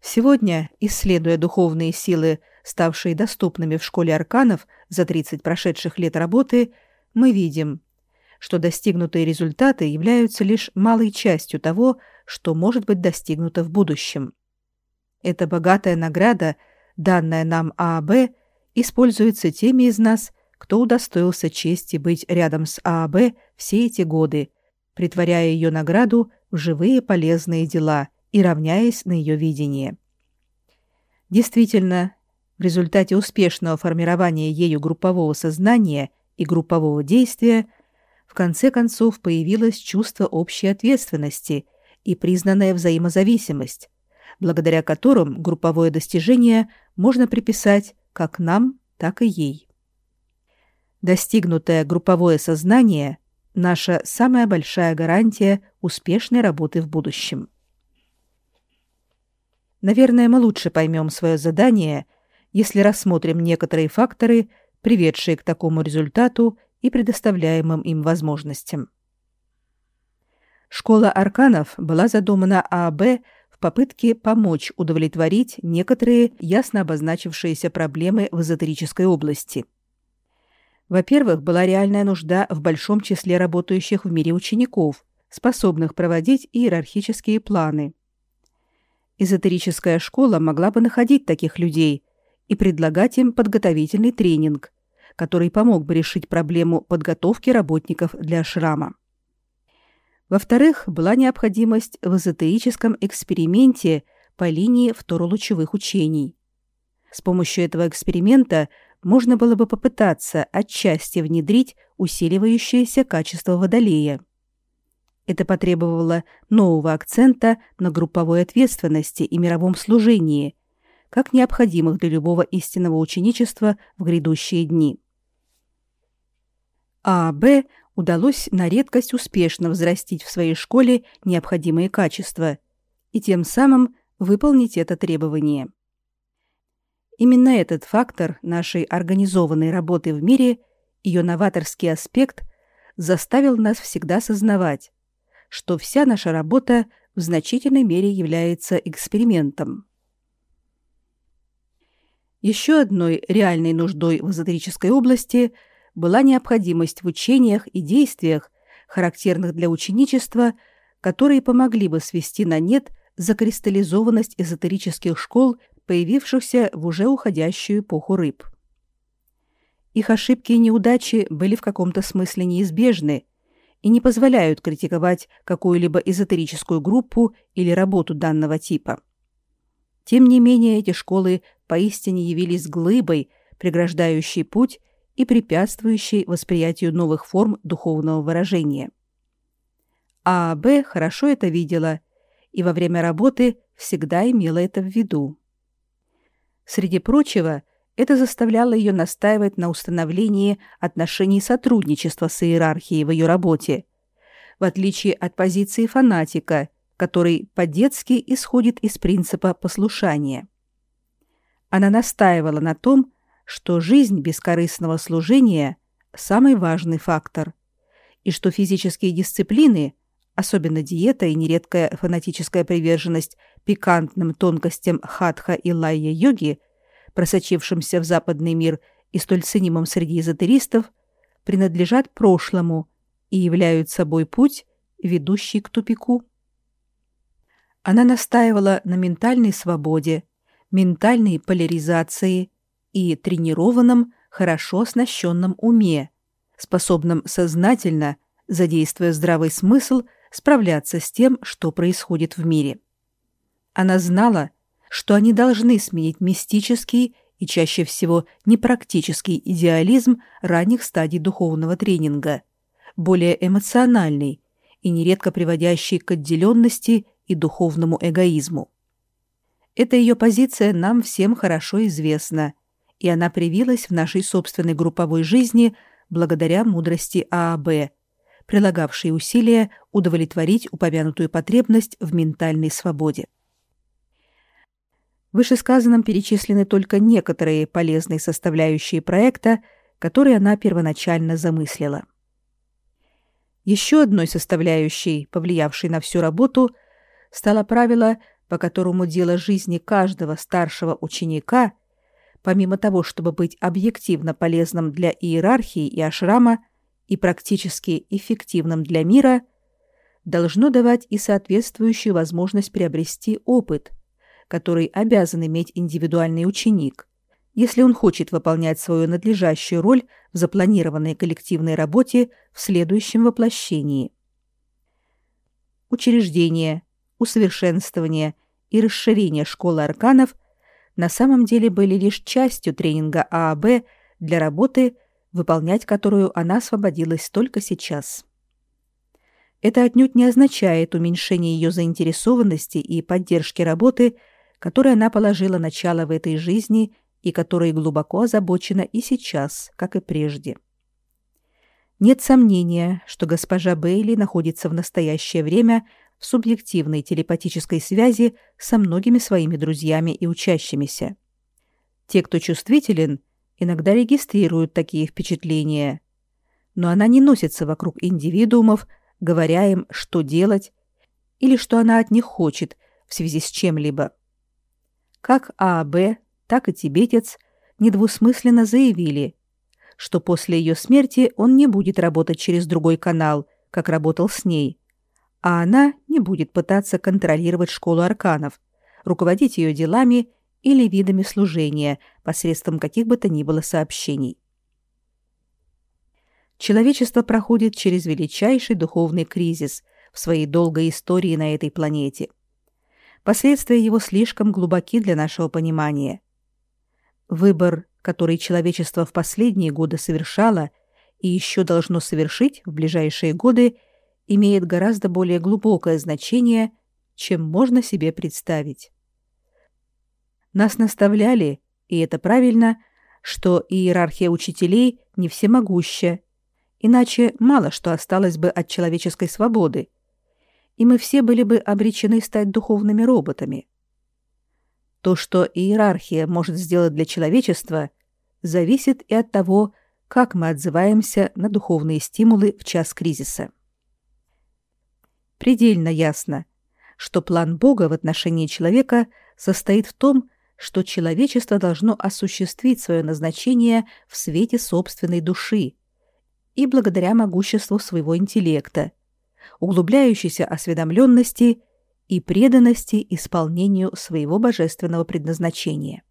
Сегодня, исследуя духовные силы, ставшие доступными в школе арканов за 30 прошедших лет работы, мы видим, что достигнутые результаты являются лишь малой частью того, что может быть достигнуто в будущем. Эта богатая награда, данная нам ААБ, используется теми из нас, кто удостоился чести быть рядом с ААБ все эти годы, претворяя ее награду в живые полезные дела и равняясь на ее видение. Действительно, в результате успешного формирования ею группового сознания и группового действия в конце концов появилось чувство общей ответственности и признанная взаимозависимость, благодаря которым групповое достижение можно приписать как нам, так и ей. Достигнутое групповое сознание – наша самая большая гарантия успешной работы в будущем. Наверное, мы лучше поймем свое задание, если рассмотрим некоторые факторы, приведшие к такому результату и предоставляемым им возможностям. Школа арканов была задумана ААБ в попытке помочь удовлетворить некоторые ясно обозначившиеся проблемы в эзотерической области. Во-первых, была реальная нужда в большом числе работающих в мире учеников, способных проводить иерархические планы. Эзотерическая школа могла бы находить таких людей и предлагать им подготовительный тренинг, который помог бы решить проблему подготовки работников для ашрама. Во-вторых, была необходимость в эзотерическом эксперименте по линии второлучевых учений. С помощью этого эксперимента можно было бы попытаться отчасти внедрить усиливающееся качество Водолея. Это потребовало нового акцента на групповой ответственности и мировом служении, как необходимых для любого истинного ученичества в грядущие дни. ААБ удалось на редкость успешно взрастить в своей школе необходимые качества и тем самым выполнить это требование. Именно этот фактор нашей организованной работы в мире, ее новаторский аспект, заставил нас всегда сознавать, что вся наша работа в значительной мере является экспериментом. Еще одной реальной нуждой в эзотерической области была необходимость в учениях и действиях, характерных для ученичества, которые помогли бы свести на нет закристаллизованность эзотерических школ, появившихся в уже уходящую эпоху рыб. Их ошибки и неудачи были в каком-то смысле неизбежны и не позволяют критиковать какую-либо эзотерическую группу или работу данного типа. Тем не менее, эти школы поистине явились глыбой, преграждающей путь и препятствующей восприятию новых форм духовного выражения. ААБ хорошо это видела и во время работы всегда имела это в виду. Среди прочего, это заставляло ее настаивать на установлении отношений сотрудничества с иерархией в ее работе, в отличие от позиции фанатика, который по-детски исходит из принципа послушания. Она настаивала на том, что жизнь бескорыстного служения – самый важный фактор, и что физические дисциплины, особенно диета и нередкая фанатическая приверженность пикантным тонкостям хатха и лайя-йоги, просочившимся в западный мир и столь ценимым среди эзотеристов, принадлежат прошлому и являются собой путь, ведущий к тупику. Она настаивала на ментальной свободе, ментальной поляризации и тренированном, хорошо оснащенном уме, способном сознательно, задействуя здравый смысл, справляться с тем, что происходит в мире. Она знала, что они должны сменить мистический и чаще всего непрактический идеализм ранних стадий духовного тренинга, более эмоциональный и нередко приводящий к отделенности и духовному эгоизму. Эта ее позиция нам всем хорошо известна, и она привилась в нашей собственной групповой жизни благодаря мудрости ААБ, прилагавшей усилия удовлетворить упомянутую потребность в ментальной свободе. В вышесказанном перечислены только некоторые полезные составляющие проекта, которые она первоначально замыслила. Еще одной составляющей, повлиявшей на всю работу, стало правило по которому дело жизни каждого старшего ученика, помимо того, чтобы быть объективно полезным для иерархии и ашрама и практически эффективным для мира, должно давать и соответствующую возможность приобрести опыт, который обязан иметь индивидуальный ученик, если он хочет выполнять свою надлежащую роль в запланированной коллективной работе в следующем воплощении. Учреждение, усовершенствование и расширение школы арканов на самом деле были лишь частью тренинга ААБ для работы, выполнять которую она освободилась только сейчас. Это отнюдь не означает уменьшение ее заинтересованности и поддержки работы, которой она положила начало в этой жизни и которой глубоко озабочена и сейчас, как и прежде. Нет сомнения, что госпожа Бейли находится в настоящее время в субъективной телепатической связи со многими своими друзьями и учащимися. Те, кто чувствителен, иногда регистрируют такие впечатления, но она не носится вокруг индивидуумов, говоря им, что делать, или что она от них хочет в связи с чем-либо. Как ААБ, так и тибетец недвусмысленно заявили, что после ее смерти он не будет работать через другой канал, как работал с ней, а она не будет пытаться контролировать школу арканов, руководить ее делами или видами служения посредством каких бы то ни было сообщений. Человечество проходит через величайший духовный кризис в своей долгой истории на этой планете. Последствия его слишком глубоки для нашего понимания. Выбор, который человечество в последние годы совершало и еще должно совершить в ближайшие годы, имеет гораздо более глубокое значение, чем можно себе представить. Нас наставляли, и это правильно, что иерархия учителей не всемогуща, иначе мало что осталось бы от человеческой свободы, и мы все были бы обречены стать духовными роботами. То, что иерархия может сделать для человечества, зависит и от того, как мы отзываемся на духовные стимулы в час кризиса. Предельно ясно, что план Бога в отношении человека состоит в том, что человечество должно осуществить свое назначение в свете собственной души и благодаря могуществу своего интеллекта, углубляющейся осведомленности и преданности исполнению своего божественного предназначения.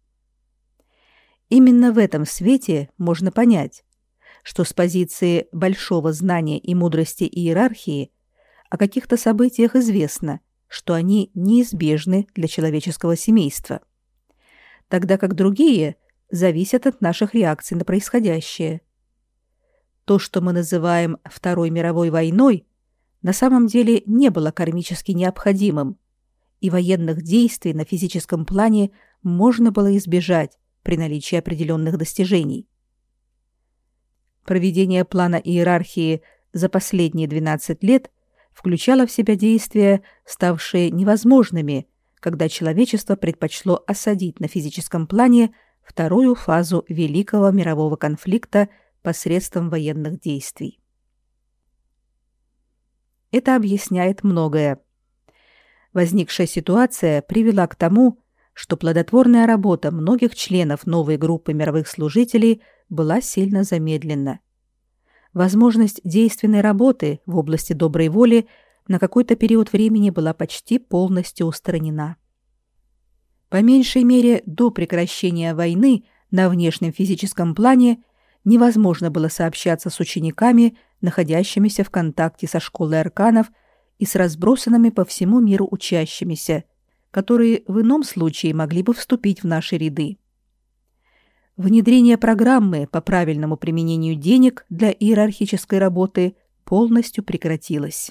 Именно в этом свете можно понять, что с позиции большого знания и мудрости иерархии о каких-то событиях известно, что они неизбежны для человеческого семейства, тогда как другие зависят от наших реакций на происходящее. То, что мы называем Второй мировой войной, на самом деле не было кармически необходимым, и военных действий на физическом плане можно было избежать при наличии определенных достижений. Проведение плана иерархии за последние 12 лет включало в себя действия, ставшие невозможными, когда человечество предпочло осадить на физическом плане вторую фазу Великого мирового конфликта посредством военных действий. Это объясняет многое. Возникшая ситуация привела к тому, что плодотворная работа многих членов новой группы мировых служителей была сильно замедлена. Возможность действенной работы в области доброй воли на какой-то период времени была почти полностью устранена. По меньшей мере, до прекращения войны на внешнем физическом плане невозможно было сообщаться с учениками, находящимися в контакте со школой арканов и с разбросанными по всему миру учащимися, которые в ином случае могли бы вступить в наши ряды. Внедрение программы по правильному применению денег для иерархической работы полностью прекратилось.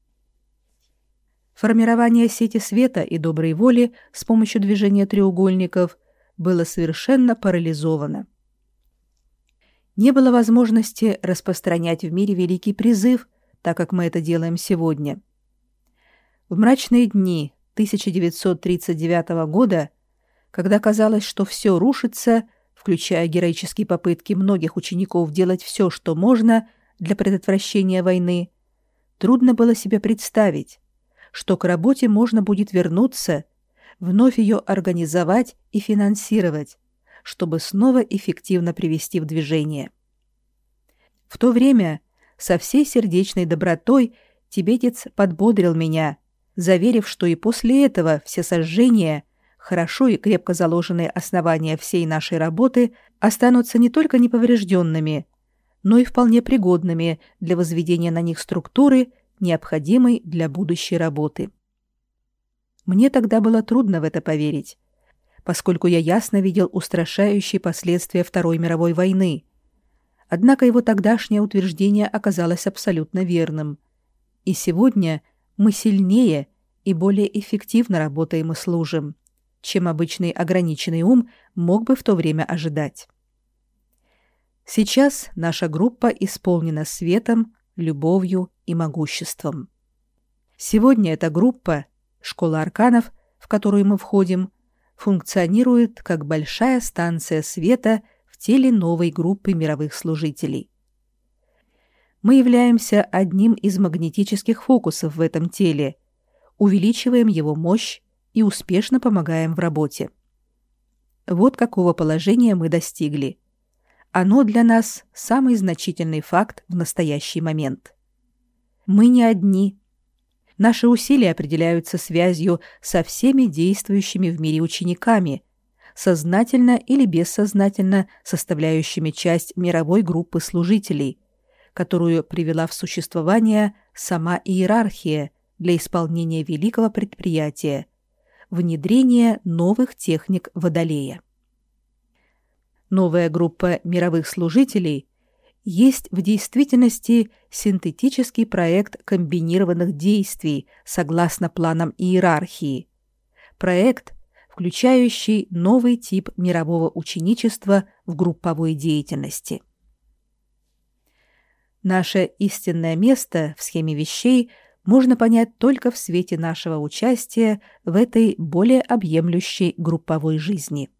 Формирование сети света и доброй воли с помощью движения треугольников было совершенно парализовано. Не было возможности распространять в мире великий призыв, так как мы это делаем сегодня. В мрачные дни 1939 года, когда казалось, что все рушится, включая героические попытки многих учеников делать все, что можно для предотвращения войны, трудно было себе представить, что к работе можно будет вернуться, вновь ее организовать и финансировать, чтобы снова эффективно привести в движение. В то время со всей сердечной добротой тибетец подбодрил меня, заверив, что и после этого все сожжения, хорошо и крепко заложенные основания всей нашей работы останутся не только неповрежденными, но и вполне пригодными для возведения на них структуры, необходимой для будущей работы. Мне тогда было трудно в это поверить, поскольку я ясно видел устрашающие последствия Второй мировой войны. Однако его тогдашнее утверждение оказалось абсолютно верным. И сегодня мы сильнее и более эффективно работаем и служим, чем обычный ограниченный ум мог бы в то время ожидать. Сейчас наша группа исполнена светом, любовью и могуществом. Сегодня эта группа, школа арканов, в которую мы входим, функционирует как большая станция света в теле новой группы мировых служителей. Мы являемся одним из магнетических фокусов в этом теле, увеличиваем его мощь и успешно помогаем в работе. Вот какого положения мы достигли. Оно для нас самый значительный факт в настоящий момент. Мы не одни. Наши усилия определяются связью со всеми действующими в мире учениками, сознательно или бессознательно составляющими часть мировой группы служителей, которую привела в существование сама иерархия для исполнения великого предприятия – внедрения новых техник Водолея. Новая группа мировых служителей есть в действительности синтетический проект комбинированных действий согласно планам иерархии, проект, включающий новый тип мирового ученичества в групповой деятельности. Наше истинное место в схеме вещей можно понять только в свете нашего участия в этой более объемлющей групповой жизни.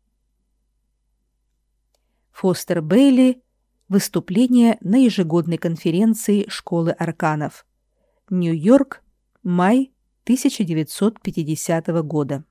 Фостер Бейли. Выступление на ежегодной конференции Школы арканов. Нью-Йорк. Май 1950 года.